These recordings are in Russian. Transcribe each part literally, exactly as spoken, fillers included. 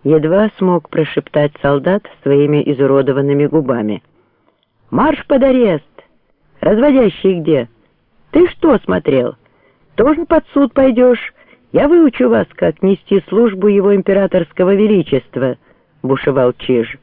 Едва смог прошептать солдат своими изуродованными губами. «Марш под арест! Разводящий где? Ты что смотрел? Тоже под суд пойдешь? Я выучу вас, как нести службу его императорского величества», — бушевал Чиж.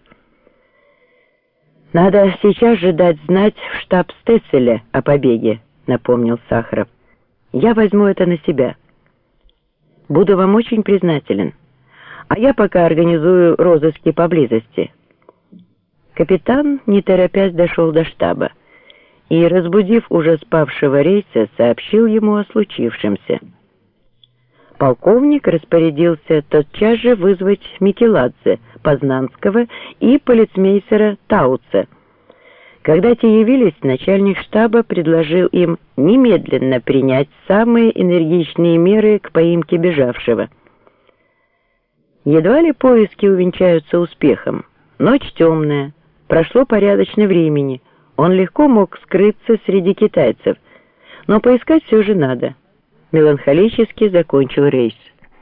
«Надо сейчас же дать знать в штаб Стесселя о побеге», — напомнил Сахаров. «Я возьму это на себя. Буду вам очень признателен. А я пока организую розыски поблизости». Капитан, не торопясь, дошел до штаба и, разбудив уже спавшего Рейса, сообщил ему о случившемся. Полковник распорядился тотчас же вызвать Микеладзе, Познанского и полицмейстера Тауца. Когда те явились, начальник штаба предложил им немедленно принять самые энергичные меры к поимке бежавшего. Едва ли поиски увенчаются успехом. Ночь темная, прошло порядочно времени, он легко мог скрыться среди китайцев, но поискать все же надо. Меланхолически закончил Рейс.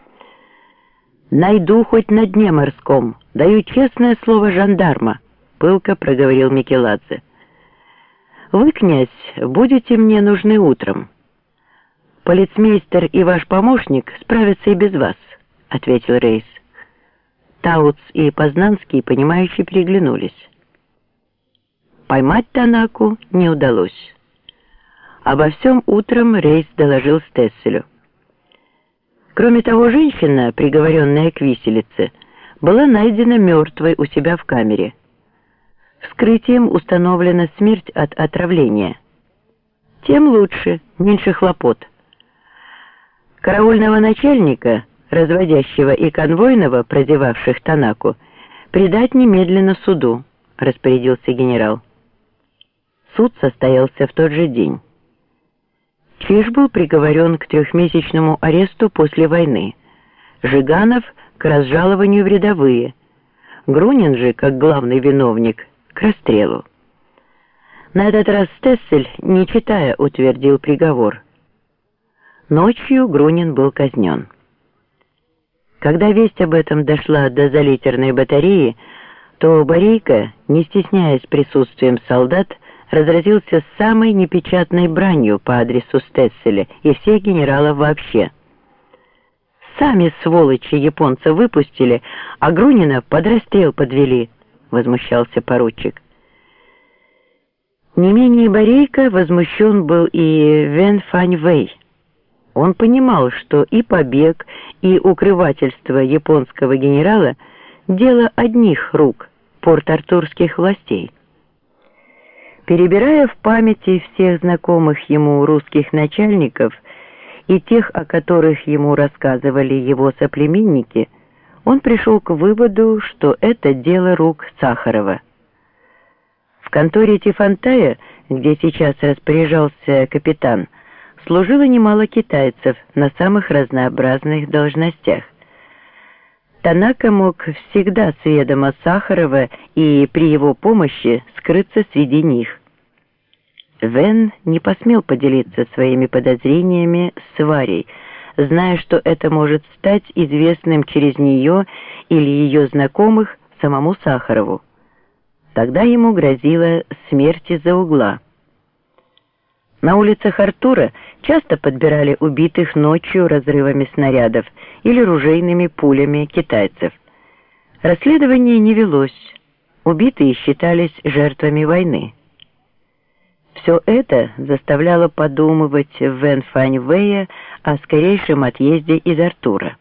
«Найду хоть на дне морском, даю честное слово жандарма», — пылко проговорил Микеладзе. «Вы, князь, будете мне нужны утром. Полицмейстер и ваш помощник справятся и без вас», — ответил Рейс. Тауц и Познанский, понимающие, переглянулись. Поймать Танаку не удалось. Обо всем утром Рейс доложил Стесселю. Кроме того, женщина, приговоренная к виселице, была найдена мертвой у себя в камере. Вскрытием установлена смерть от отравления. Тем лучше, меньше хлопот. Караульного начальника, разводящего и конвойного, прозевавших Танаку, предать немедленно суду, распорядился генерал. Суд состоялся в тот же день. Чиж был приговорен к трехмесячному аресту после войны, Жиганов к разжалованию в рядовые, Грунин же, как главный виновник, к расстрелу. На этот раз Стессель, не читая, утвердил приговор. Ночью Грунин был казнен. Когда весть об этом дошла до залитерной батареи, то Борейко, не стесняясь присутствием солдат, разразился самой непечатной бранью по адресу Стесселя и всех генералов вообще. «Сами, сволочи, японца выпустили, а Грунина под расстрел подвели», — возмущался поручик. Не менее Борейко возмущен был и Вэн Фань Вэй. Он понимал, что и побег, и укрывательство японского генерала — дело одних рук, порт-артурских властей. Перебирая в памяти всех знакомых ему русских начальников и тех, о которых ему рассказывали его соплеменники, он пришел к выводу, что это дело рук Сахарова. В конторе Тифантая, где сейчас распоряжался капитан, служило немало китайцев на самых разнообразных должностях. Танака мог всегда с ведома Сахарова и при его помощи скрыться среди них. Вэн не посмел поделиться своими подозрениями с Варей, зная, что это может стать известным через нее или ее знакомых самому Сахарову. Тогда ему грозила смерть из-за угла. На улицах Артура часто подбирали убитых ночью разрывами снарядов или ружейными пулями китайцев. Расследование не велось, убитые считались жертвами войны. Все это заставляло подумывать Вэн Фань Вэя о скорейшем отъезде из Артура.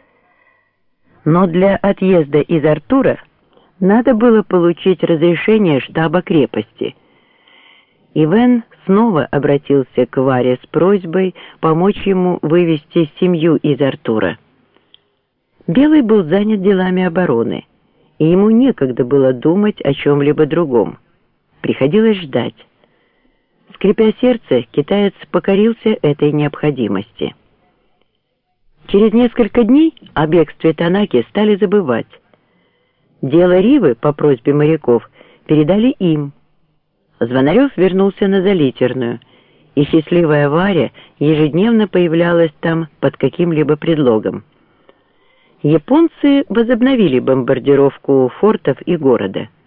Но для отъезда из Артура надо было получить разрешение штаба крепости. И Вэн снова обратился к Варе с просьбой помочь ему вывести семью из Артура. Белый был занят делами обороны, и ему некогда было думать о чем-либо другом. Приходилось ждать. Скрипя сердце, китаец покорился этой необходимости. Через несколько дней о бегстве Танаки стали забывать. Дело Ривы по просьбе моряков передали им. Звонарев вернулся на Залитерную, и счастливая Варя ежедневно появлялась там под каким-либо предлогом. Японцы возобновили бомбардировку фортов и города.